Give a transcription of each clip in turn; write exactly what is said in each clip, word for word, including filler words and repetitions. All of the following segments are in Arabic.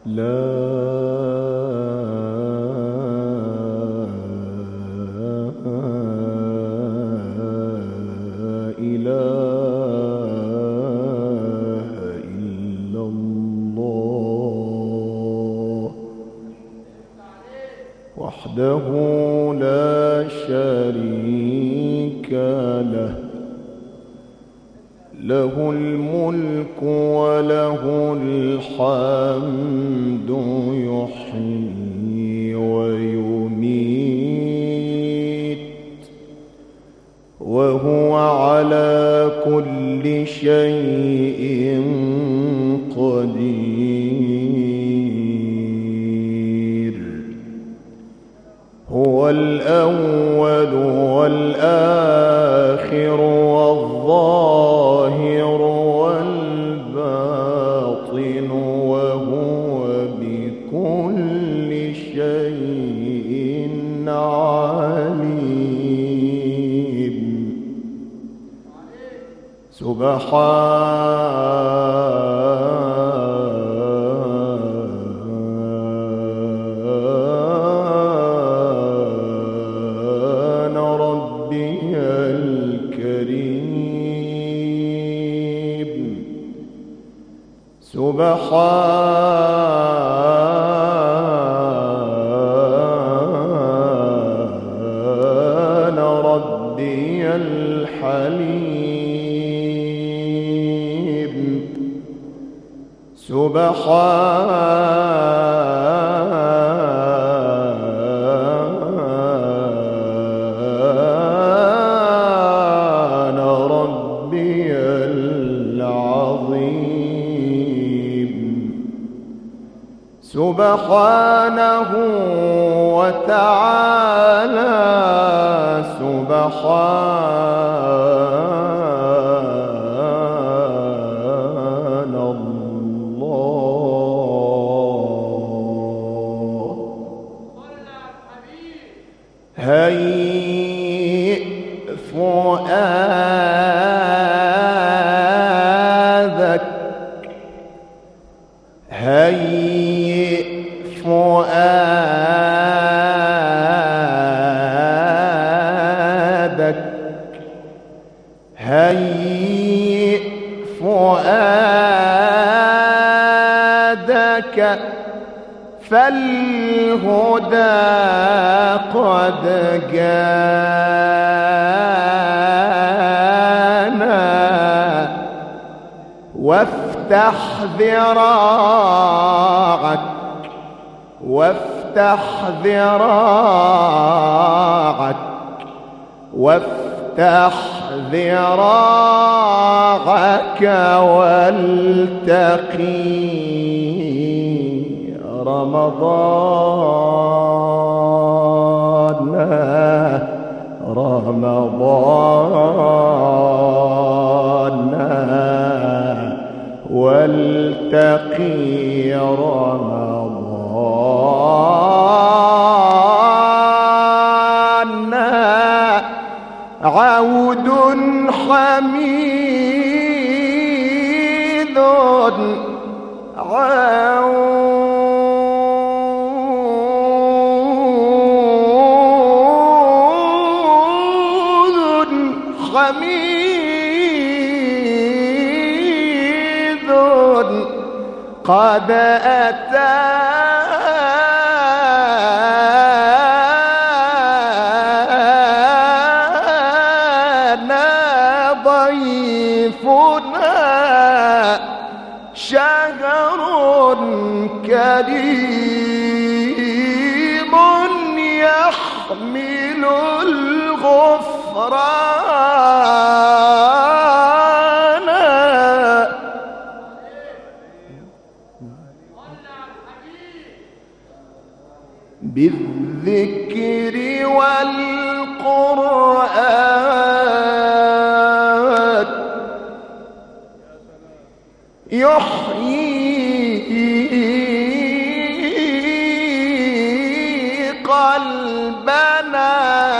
لا وحده لا شريك له، له الملك وله الحمد، يحيي ويميت وهو على كل شيء قدير. هو الأول والآخر والظاهر والباطن، وهو بكل شيء عليم. سبحان ربي الكريم، سبحان ربي الحليم، سبحان ربي العظيم. سبحانه وتعالى، سبحان الله. هيئ فؤادك، هيئ فؤادك، هيئ فؤادك، فالهدى قد جانا. وافتح ذراعك، وافتح ذراعك، وافتح ذراعك والتقي رمضان، رمضان، والتقي رمضان. عود حميد، عود حميد قد أتانا ضيفنا، شهر كريم يحمل الغفران. بالذكر والقرآن يحيي قلبنا،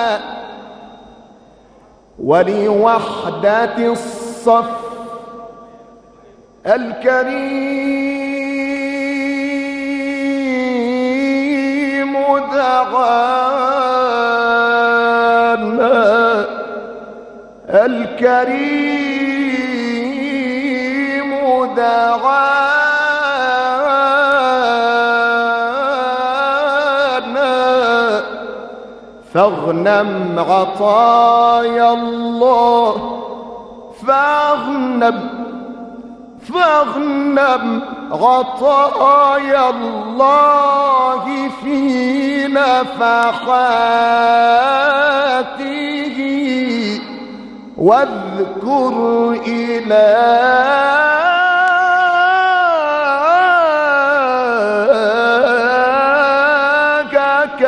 ولوحدة الصف الكريم الكريم دعانا فاغنم عطايا الله فاغنم فاغنم عطايا الله في نفحاته واذكر إلهك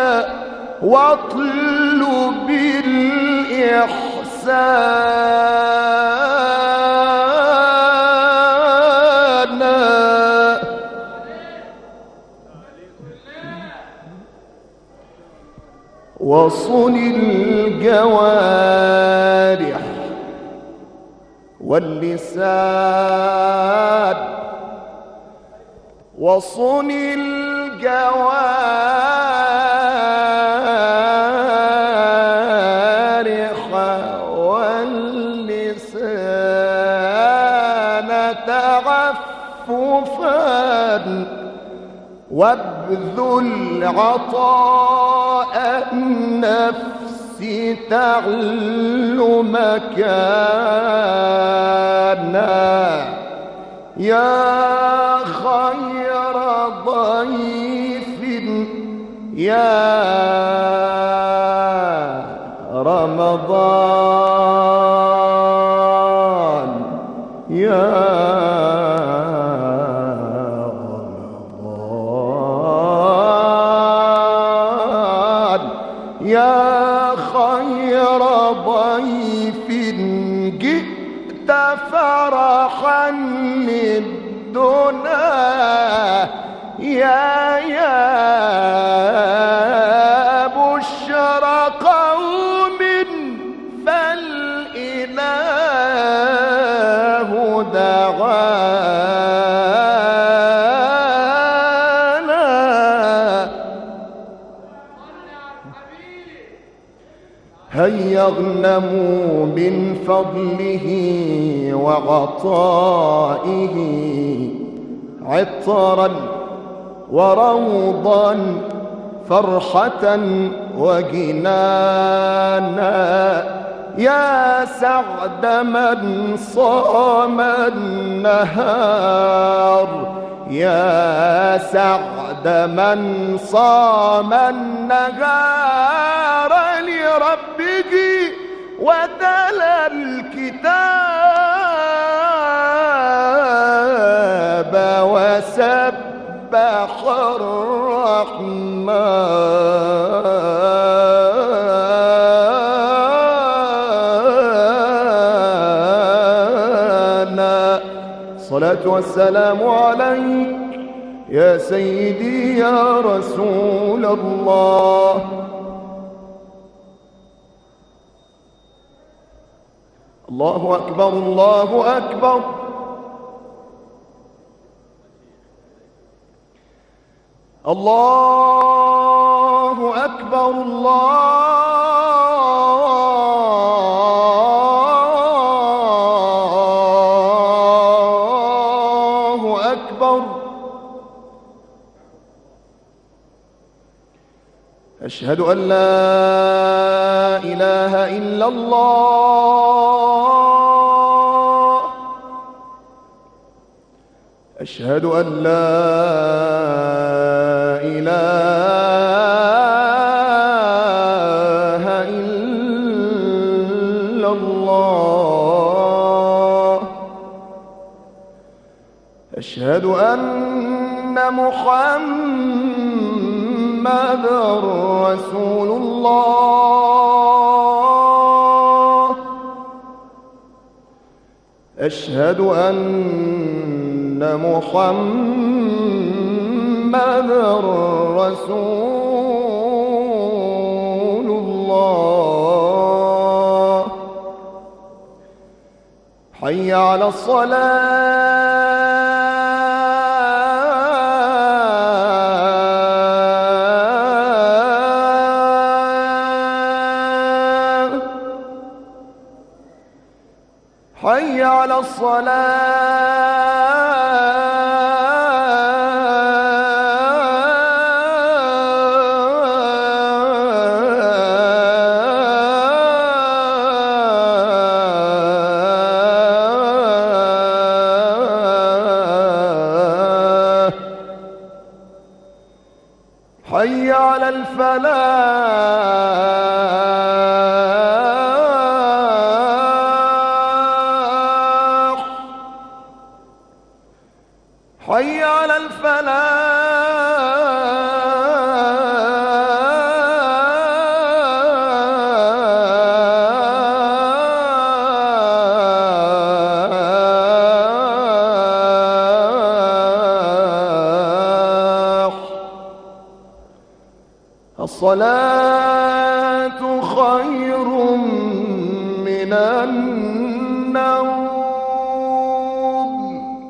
واطلب الإحسان وصن الجوارح واللسان وصن الجوارح واللسان تعففا وابذل عطاء النفس تعل مكانا يا خير ضيف يا رمضان يا يا خير ضيف جئت فرحا للدنا يا يا بشرى قوم فالإله دعانا هيا اغنموا من فضله وعطائه عطرا وروضا فرحة وجنانا يا سعد من صام النهار يا سعد من صام النهار لربه وتلا الكتاب وسبح الرحمن الصلاة والسلام عليك يا سيدي يا رسول الله الله أكبر الله أكبر الله أكبر الله أكبر أشهد أن لا إله إلا الله أشهد أن لا إله إلا الله أشهد أن محمد رسول الله أشهد أن محمد رسول الله حي على الصلاة على الصلاة حي على الفلاح حي على الفلاح الصلاة خير من النوم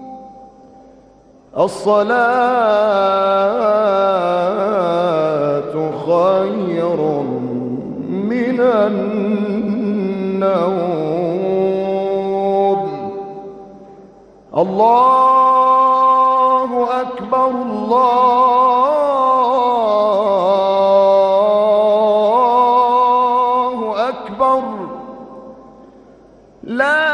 الصلاة خير من النوم الله أكبر الله أكبر لا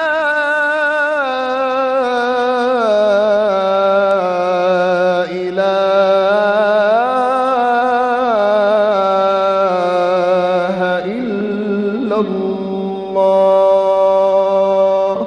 إله إلا الله.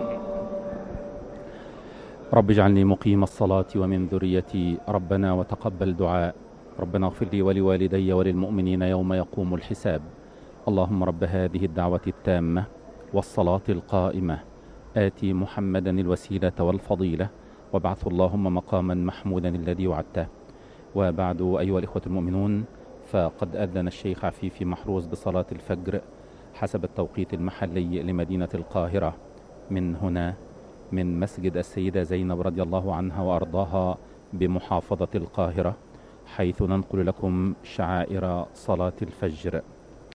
رب اجعلني مقيم الصلاة ومن ذريتي ربنا وتقبل دعاء ربنا اغفر لي ولوالدي وللمؤمنين يوم يقوم الحساب. اللهم رب هذه الدعوة التامة والصلاة القائمة آتي محمدا الوسيلة والفضيلة وابعث اللهم مقاما محمودا الذي وعدته. وبعد أيها الإخوة المؤمنون، فقد أذن الشيخ عفيفي محروس بصلاة الفجر حسب التوقيت المحلي لمدينة القاهرة من هنا من مسجد السيدة زينب رضي الله عنها وأرضاها بمحافظة القاهرة، حيث ننقل لكم شعائر صلاة الفجر.